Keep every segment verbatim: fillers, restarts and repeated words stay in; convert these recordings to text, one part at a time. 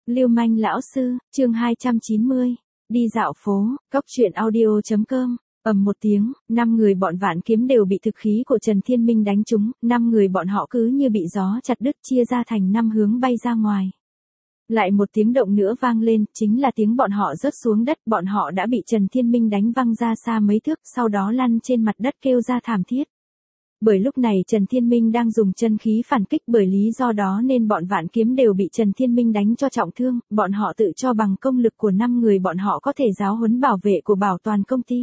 Lưu manh lão sư, chương hai trăm chín mươi. Đi dạo phố, cốc truyện audio chấm com. Ầm một tiếng, năm người bọn Vạn Kiếm đều bị thực khí của Trần Thiên Minh đánh trúng, năm người bọn họ cứ như bị gió chặt đứt chia ra thành năm hướng bay ra ngoài. Lại một tiếng động nữa vang lên, chính là tiếng bọn họ rớt xuống đất, bọn họ đã bị Trần Thiên Minh đánh văng ra xa mấy thước, sau đó lăn trên mặt đất kêu ra thảm thiết. Bởi lúc này Trần Thiên Minh đang dùng chân khí phản kích, bởi lý do đó nên bọn Vạn Kiếm đều bị Trần Thiên Minh đánh cho trọng thương, bọn họ tự cho bằng công lực của năm người bọn họ có thể giáo huấn bảo vệ của bảo toàn công ty.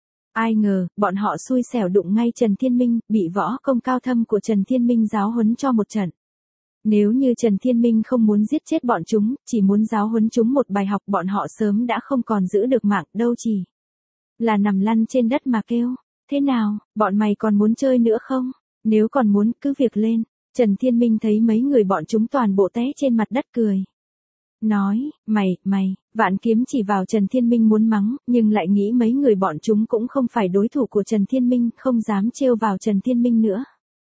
Ai ngờ, bọn họ xui xẻo đụng ngay Trần Thiên Minh, bị võ công cao thâm của Trần Thiên Minh giáo huấn cho một trận. Nếu như Trần Thiên Minh không muốn giết chết bọn chúng, chỉ muốn giáo huấn chúng một bài học, bọn họ sớm đã không còn giữ được mạng, đâu chỉ là nằm lăn trên đất mà kêu. Thế nào, bọn mày còn muốn chơi nữa không? Nếu còn muốn, cứ việc lên. Trần Thiên Minh thấy mấy người bọn chúng toàn bộ té trên mặt đất cười. Nói, mày, mày, Vạn Kiếm chỉ vào Trần Thiên Minh muốn mắng, nhưng lại nghĩ mấy người bọn chúng cũng không phải đối thủ của Trần Thiên Minh, không dám trêu vào Trần Thiên Minh nữa.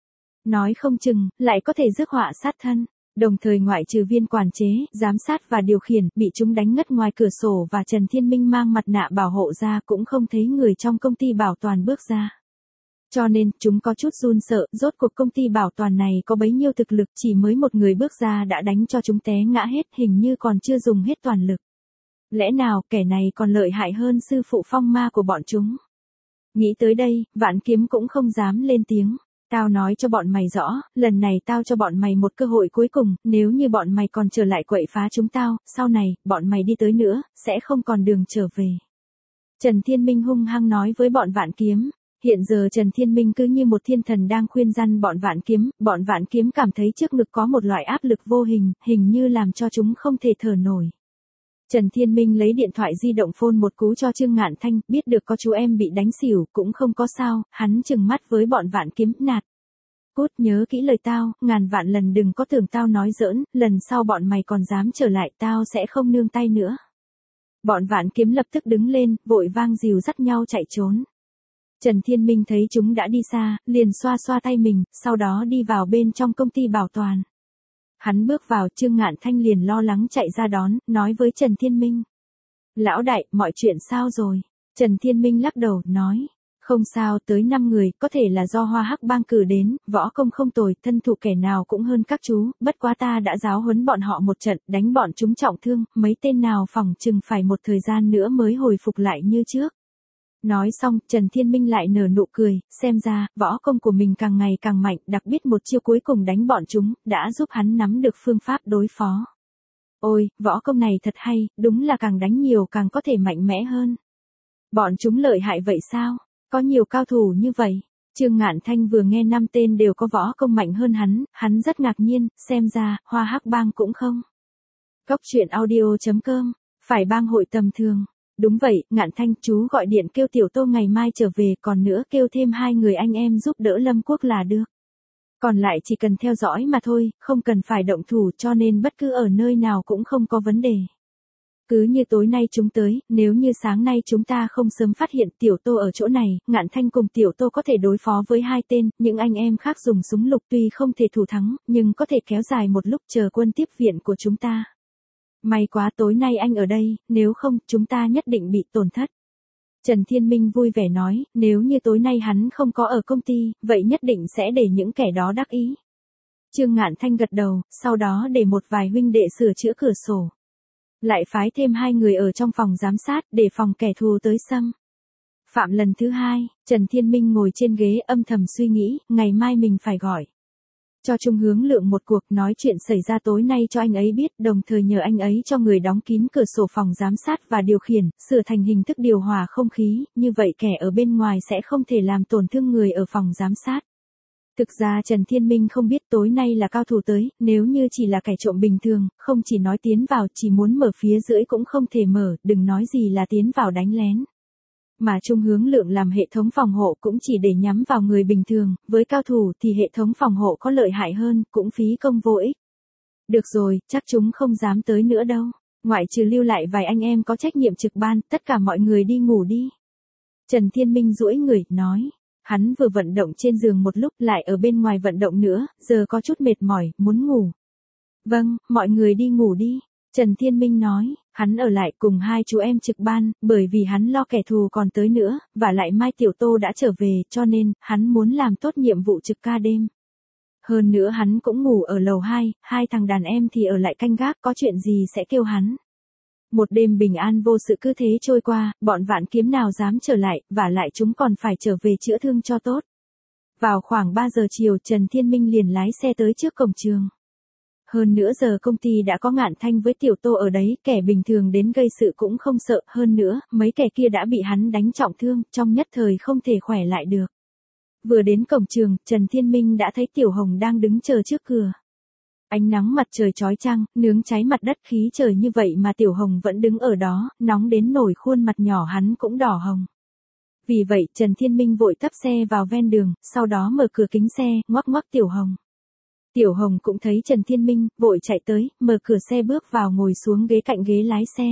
Nói không chừng, lại có thể rước họa sát thân. Đồng thời ngoại trừ viên quản chế, giám sát và điều khiển, bị chúng đánh ngất ngoài cửa sổ và Trần Thiên Minh mang mặt nạ bảo hộ ra, cũng không thấy người trong công ty bảo toàn bước ra. Cho nên, chúng có chút run sợ, rốt cuộc công ty bảo toàn này có bấy nhiêu thực lực, chỉ mới một người bước ra đã đánh cho chúng té ngã hết, hình như còn chưa dùng hết toàn lực. Lẽ nào, kẻ này còn lợi hại hơn sư phụ phong ma của bọn chúng? Nghĩ tới đây, Vạn Kiếm cũng không dám lên tiếng. Tao nói cho bọn mày rõ, lần này tao cho bọn mày một cơ hội cuối cùng, nếu như bọn mày còn trở lại quậy phá chúng tao, sau này, bọn mày đi tới nữa, sẽ không còn đường trở về. Trần Thiên Minh hung hăng nói với bọn Vạn Kiếm. Hiện giờ Trần Thiên Minh cứ như một thiên thần đang khuyên răn bọn Vạn Kiếm, bọn Vạn Kiếm cảm thấy trước ngực có một loại áp lực vô hình, hình như làm cho chúng không thể thở nổi. Trần Thiên Minh lấy điện thoại di động phone một cú cho Trương Ngạn Thanh, biết được có chú em bị đánh xỉu, cũng không có sao, hắn trừng mắt với bọn Vạn Kiếm, nạt. Cút, nhớ kỹ lời tao, ngàn vạn lần đừng có tưởng tao nói giỡn, lần sau bọn mày còn dám trở lại tao sẽ không nương tay nữa. Bọn Vạn Kiếm lập tức đứng lên, vội vang dìu dắt nhau chạy trốn. Trần Thiên Minh thấy chúng đã đi xa, liền xoa xoa tay mình, sau đó đi vào bên trong công ty bảo toàn. Hắn bước vào, Trương Ngạn Thanh liền lo lắng chạy ra đón, nói với Trần Thiên Minh. Lão đại, mọi chuyện sao rồi? Trần Thiên Minh lắc đầu, nói. Không sao, tới năm người, có thể là do Hoa Hắc Bang cử đến, võ công không tồi, thân thủ kẻ nào cũng hơn các chú, bất quá ta đã giáo huấn bọn họ một trận, đánh bọn chúng trọng thương, mấy tên nào phỏng chừng phải một thời gian nữa mới hồi phục lại như trước. Nói xong, Trần Thiên Minh lại nở nụ cười, xem ra, võ công của mình càng ngày càng mạnh, đặc biệt một chiêu cuối cùng đánh bọn chúng, đã giúp hắn nắm được phương pháp đối phó. Ôi, võ công này thật hay, đúng là càng đánh nhiều càng có thể mạnh mẽ hơn. Bọn chúng lợi hại vậy sao? Có nhiều cao thủ như vậy. Trương Ngạn Thanh vừa nghe năm tên đều có võ công mạnh hơn hắn, hắn rất ngạc nhiên, xem ra, Hoa Hắc Bang cũng không. Cốc truyện audio chấm com, phải bang hội tầm thường. Đúng vậy, Ngạn Thanh, chú gọi điện kêu Tiểu Tô ngày mai trở về, còn nữa kêu thêm hai người anh em giúp đỡ Lâm Quốc là được. Còn lại chỉ cần theo dõi mà thôi, không cần phải động thủ, cho nên bất cứ ở nơi nào cũng không có vấn đề. Cứ như tối nay chúng tới, nếu như sáng nay chúng ta không sớm phát hiện Tiểu Tô ở chỗ này, Ngạn Thanh cùng Tiểu Tô có thể đối phó với hai tên, những anh em khác dùng súng lục tuy không thể thủ thắng, nhưng có thể kéo dài một lúc chờ quân tiếp viện của chúng ta. May quá tối nay anh ở đây, nếu không, chúng ta nhất định bị tổn thất. Trần Thiên Minh vui vẻ nói, nếu như tối nay hắn không có ở công ty, vậy nhất định sẽ để những kẻ đó đắc ý. Trương Ngạn Thanh gật đầu, sau đó để một vài huynh đệ sửa chữa cửa sổ. Lại phái thêm hai người ở trong phòng giám sát, để phòng kẻ thù tới xâm phạm lần thứ hai. Trần Thiên Minh ngồi trên ghế âm thầm suy nghĩ, ngày mai mình phải gọi cho Trung Hướng Lượng một cuộc, nói chuyện xảy ra tối nay cho anh ấy biết, đồng thời nhờ anh ấy cho người đóng kín cửa sổ phòng giám sát và điều khiển, sửa thành hình thức điều hòa không khí, như vậy kẻ ở bên ngoài sẽ không thể làm tổn thương người ở phòng giám sát. Thực ra Trần Thiên Minh không biết tối nay là cao thủ tới, nếu như chỉ là kẻ trộm bình thường, không chỉ nói tiến vào, chỉ muốn mở phía dưới cũng không thể mở, đừng nói gì là tiến vào đánh lén. Mà Trung Hướng Lượng làm hệ thống phòng hộ cũng chỉ để nhắm vào người bình thường, với cao thủ thì hệ thống phòng hộ có lợi hại hơn, cũng phí công vô ích. Được rồi, chắc chúng không dám tới nữa đâu. Ngoại trừ lưu lại vài anh em có trách nhiệm trực ban, tất cả mọi người đi ngủ đi. Trần Thiên Minh duỗi người, nói. Hắn vừa vận động trên giường một lúc, lại ở bên ngoài vận động nữa, giờ có chút mệt mỏi, muốn ngủ. Vâng, mọi người đi ngủ đi. Trần Thiên Minh nói, hắn ở lại cùng hai chú em trực ban, bởi vì hắn lo kẻ thù còn tới nữa, và lại Mai Tiểu Tô đã trở về, cho nên, hắn muốn làm tốt nhiệm vụ trực ca đêm. Hơn nữa hắn cũng ngủ ở lầu hai, hai thằng đàn em thì ở lại canh gác, có chuyện gì sẽ kêu hắn. Một đêm bình an vô sự cứ thế trôi qua, bọn Vạn Kiếm nào dám trở lại, và lại chúng còn phải trở về chữa thương cho tốt. Vào khoảng ba giờ chiều, Trần Thiên Minh liền lái xe tới trước cổng trường. Hơn nữa giờ công ty đã có Ngạn Thanh với Tiểu Tô ở đấy, kẻ bình thường đến gây sự cũng không sợ, hơn nữa, mấy kẻ kia đã bị hắn đánh trọng thương, trong nhất thời không thể khỏe lại được. Vừa đến cổng trường, Trần Thiên Minh đã thấy Tiểu Hồng đang đứng chờ trước cửa. Ánh nắng mặt trời chói chang, nướng cháy mặt đất, khí trời như vậy mà Tiểu Hồng vẫn đứng ở đó, nóng đến nổi khuôn mặt nhỏ hắn cũng đỏ hồng. Vì vậy, Trần Thiên Minh vội tấp xe vào ven đường, sau đó mở cửa kính xe, ngoắc ngoắc Tiểu Hồng. Tiểu Hồng cũng thấy Trần Thiên Minh, vội chạy tới, mở cửa xe bước vào ngồi xuống ghế cạnh ghế lái xe.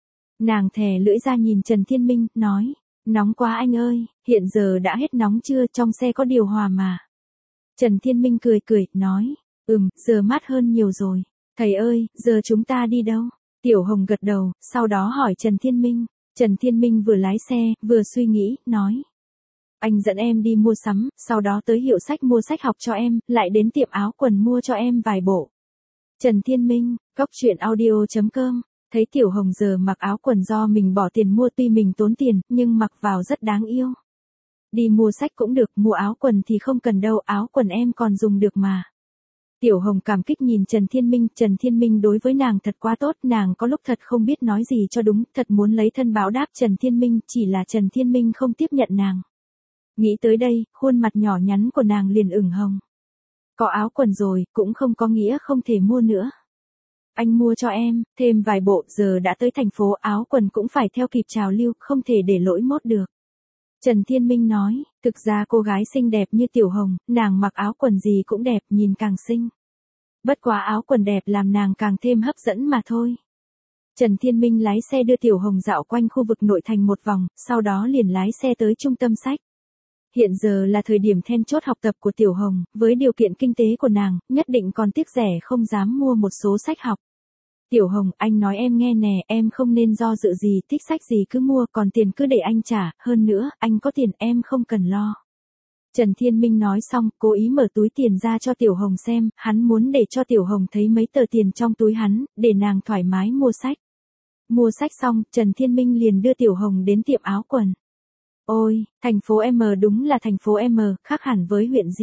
Nàng thè lưỡi ra nhìn Trần Thiên Minh, nói, nóng quá anh ơi, hiện giờ đã hết nóng chưa, trong xe có điều hòa mà. Trần Thiên Minh cười cười, nói, ừm, giờ mát hơn nhiều rồi. Thầy ơi, giờ chúng ta đi đâu? Tiểu Hồng gật đầu, sau đó hỏi Trần Thiên Minh. Trần Thiên Minh vừa lái xe, vừa suy nghĩ, nói. Anh dẫn em đi mua sắm, sau đó tới hiệu sách mua sách học cho em, lại đến tiệm áo quần mua cho em vài bộ. Trần Thiên Minh, cóc truyện audio chấm com, thấy Tiểu Hồng giờ mặc áo quần do mình bỏ tiền mua, tuy mình tốn tiền, nhưng mặc vào rất đáng yêu. Đi mua sách cũng được, mua áo quần thì không cần đâu, áo quần em còn dùng được mà. Tiểu Hồng cảm kích nhìn Trần Thiên Minh, Trần Thiên Minh đối với nàng thật quá tốt, nàng có lúc thật không biết nói gì cho đúng, thật muốn lấy thân báo đáp Trần Thiên Minh, chỉ là Trần Thiên Minh không tiếp nhận nàng. Nghĩ tới đây, khuôn mặt nhỏ nhắn của nàng liền ửng hồng. Có áo quần rồi, cũng không có nghĩa không thể mua nữa. Anh mua cho em, thêm vài bộ, giờ đã tới thành phố, áo quần cũng phải theo kịp trào lưu, không thể để lỗi mốt được. Trần Thiên Minh nói, thực ra cô gái xinh đẹp như Tiểu Hồng, nàng mặc áo quần gì cũng đẹp, nhìn càng xinh. Bất quá áo quần đẹp làm nàng càng thêm hấp dẫn mà thôi. Trần Thiên Minh lái xe đưa Tiểu Hồng dạo quanh khu vực nội thành một vòng, sau đó liền lái xe tới trung tâm sách. Hiện giờ là thời điểm then chốt học tập của Tiểu Hồng, với điều kiện kinh tế của nàng, nhất định còn tiếc rẻ không dám mua một số sách học. Tiểu Hồng, anh nói em nghe nè, em không nên do dự gì, thích sách gì cứ mua, còn tiền cứ để anh trả, hơn nữa, anh có tiền em không cần lo. Trần Thiên Minh nói xong, cố ý mở túi tiền ra cho Tiểu Hồng xem, hắn muốn để cho Tiểu Hồng thấy mấy tờ tiền trong túi hắn, để nàng thoải mái mua sách. Mua sách xong, Trần Thiên Minh liền đưa Tiểu Hồng đến tiệm áo quần. Ôi, thành phố M đúng là thành phố M, khác hẳn với huyện G.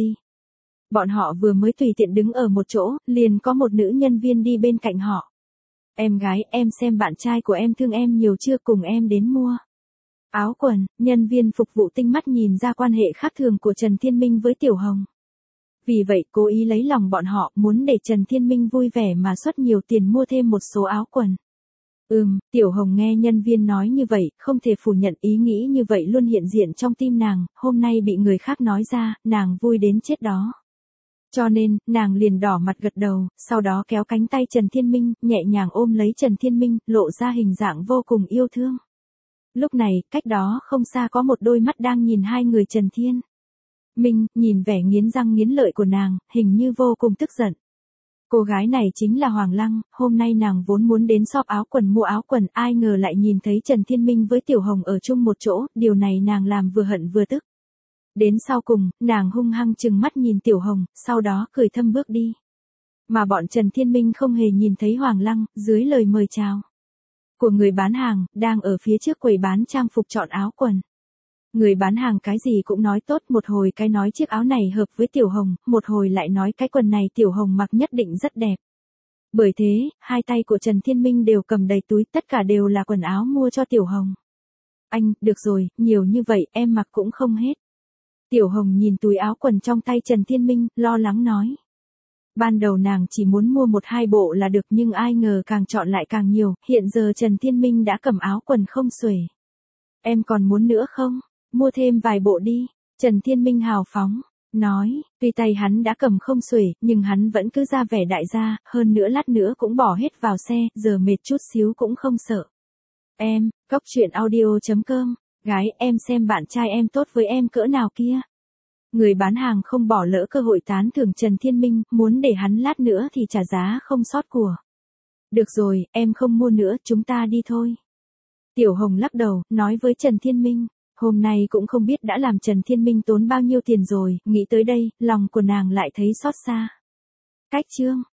Bọn họ vừa mới tùy tiện đứng ở một chỗ, liền có một nữ nhân viên đi bên cạnh họ. Em gái, em xem bạn trai của em thương em nhiều chưa, cùng em đến mua áo quần. Nhân viên phục vụ tinh mắt nhìn ra quan hệ khác thường của Trần Thiên Minh với Tiểu Hồng. Vì vậy cố ý lấy lòng bọn họ, muốn để Trần Thiên Minh vui vẻ mà xuất nhiều tiền mua thêm một số áo quần. Ừm, Tiểu Hồng nghe nhân viên nói như vậy, không thể phủ nhận, ý nghĩ như vậy luôn hiện diện trong tim nàng, hôm nay bị người khác nói ra, nàng vui đến chết đó. Cho nên, nàng liền đỏ mặt gật đầu, sau đó kéo cánh tay Trần Thiên Minh, nhẹ nhàng ôm lấy Trần Thiên Minh, lộ ra hình dạng vô cùng yêu thương. Lúc này, cách đó không xa có một đôi mắt đang nhìn hai người Trần Thiên Minh, nhìn vẻ nghiến răng nghiến lợi của nàng, hình như vô cùng tức giận. Cô gái này chính là Hoàng Lăng, hôm nay nàng vốn muốn đến shop áo quần mua áo quần, ai ngờ lại nhìn thấy Trần Thiên Minh với Tiểu Hồng ở chung một chỗ, điều này nàng làm vừa hận vừa tức. Đến sau cùng, nàng hung hăng trừng mắt nhìn Tiểu Hồng, sau đó cười thâm bước đi. Mà bọn Trần Thiên Minh không hề nhìn thấy Hoàng Lăng, dưới lời mời chào của người bán hàng, đang ở phía trước quầy bán trang phục chọn áo quần. Người bán hàng cái gì cũng nói tốt, một hồi cái nói chiếc áo này hợp với Tiểu Hồng, một hồi lại nói cái quần này Tiểu Hồng mặc nhất định rất đẹp. Bởi thế, hai tay của Trần Thiên Minh đều cầm đầy túi, tất cả đều là quần áo mua cho Tiểu Hồng. Anh, được rồi, nhiều như vậy, em mặc cũng không hết. Tiểu Hồng nhìn túi áo quần trong tay Trần Thiên Minh, lo lắng nói. Ban đầu nàng chỉ muốn mua một hai bộ là được, nhưng ai ngờ càng chọn lại càng nhiều, hiện giờ Trần Thiên Minh đã cầm áo quần không xuể. Em còn muốn nữa không? Mua thêm vài bộ đi. Trần Thiên Minh hào phóng, nói, tuy tay hắn đã cầm không xuể, nhưng hắn vẫn cứ ra vẻ đại gia, hơn nữa lát nữa cũng bỏ hết vào xe, giờ mệt chút xíu cũng không sợ. Em, cóc truyện audio chấm com, gái, em xem bạn trai em tốt với em cỡ nào kia. Người bán hàng không bỏ lỡ cơ hội tán thưởng Trần Thiên Minh, muốn để hắn lát nữa thì trả giá không sót của. Được rồi, em không mua nữa, chúng ta đi thôi. Tiểu Hồng lắc đầu, nói với Trần Thiên Minh. Hôm nay cũng không biết đã làm Trần Thiên Minh tốn bao nhiêu tiền rồi, nghĩ tới đây, lòng của nàng lại thấy xót xa. Cách chương